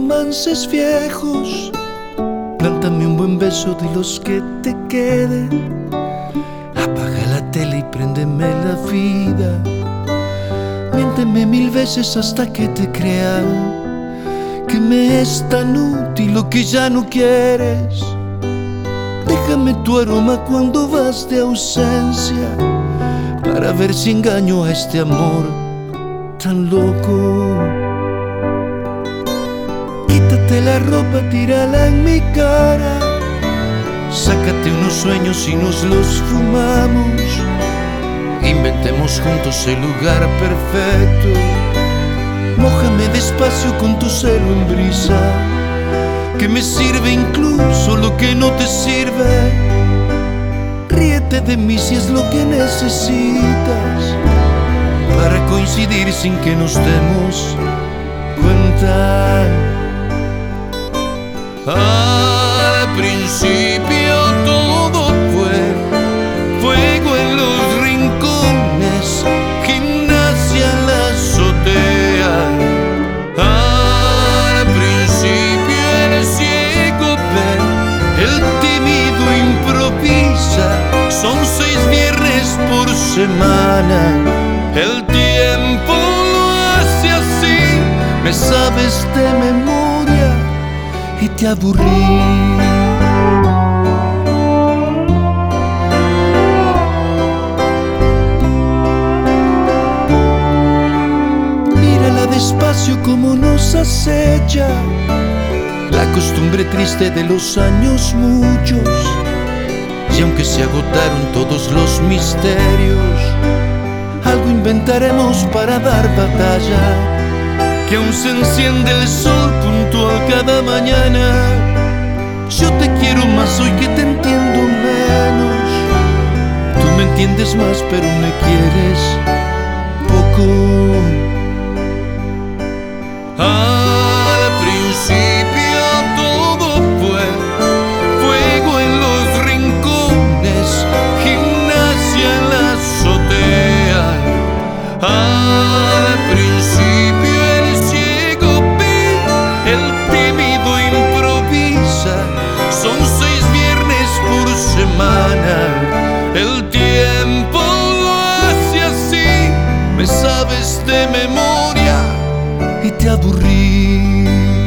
romances viejos. Plántame un buen beso de los que te queden. Apaga la tele y préndeme la vida. Miénteme 1000 veces hasta que te crea que me es tan útil lo que ya no quieres. Déjame tu aroma cuando vas de ausencia, para ver si engaño a este amor tan loco. Quítate la ropa, tírala en mi cara. Sácate unos sueños y nos los fumamos. Inventemos juntos el lugar perfecto. Mójame despacio con tu celo en brisa, que me sirve incluso lo que no te sirve. Ríete de mí si es lo que necesitas, para coincidir sin que nos demos cuenta. Al principio todo fue fuego en los rincones, gimnasia en la azotea. Al principio el ciego ve, el tímido improvisa. Son 6 viernes por semana, el tiempo lo hace así. Me sabes de memoria y te aburrí. Mírala despacio como nos acecha la costumbre triste de los años muchos. Y aunque se agotaron todos los misterios, algo inventaremos para dar batalla, que aún se enciende el sol puntual cada mañana. Yo te quiero más hoy que te entiendo menos. Tú me entiendes más pero me quieres poco. Al principio todo fue fuego en los rincones, gimnasia en la azotea. Al principio el ciego ve, el tímido improvisa. Son 6 viernes por semana, el tiempo lo hace así. Me sabes de memoria y te aburrí.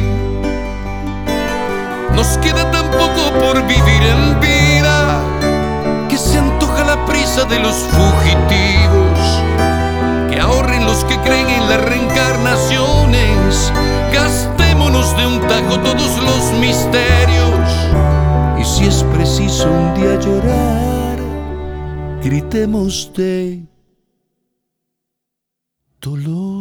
Nos queda tan poco por vivir en vida, que se antoja la prisa de los fugitivos. Que ahorren los que creen en las reencarnaciones. Gastémonos de un tajo todos los misterios. Y si es preciso un día llorar, gritemos de dolor.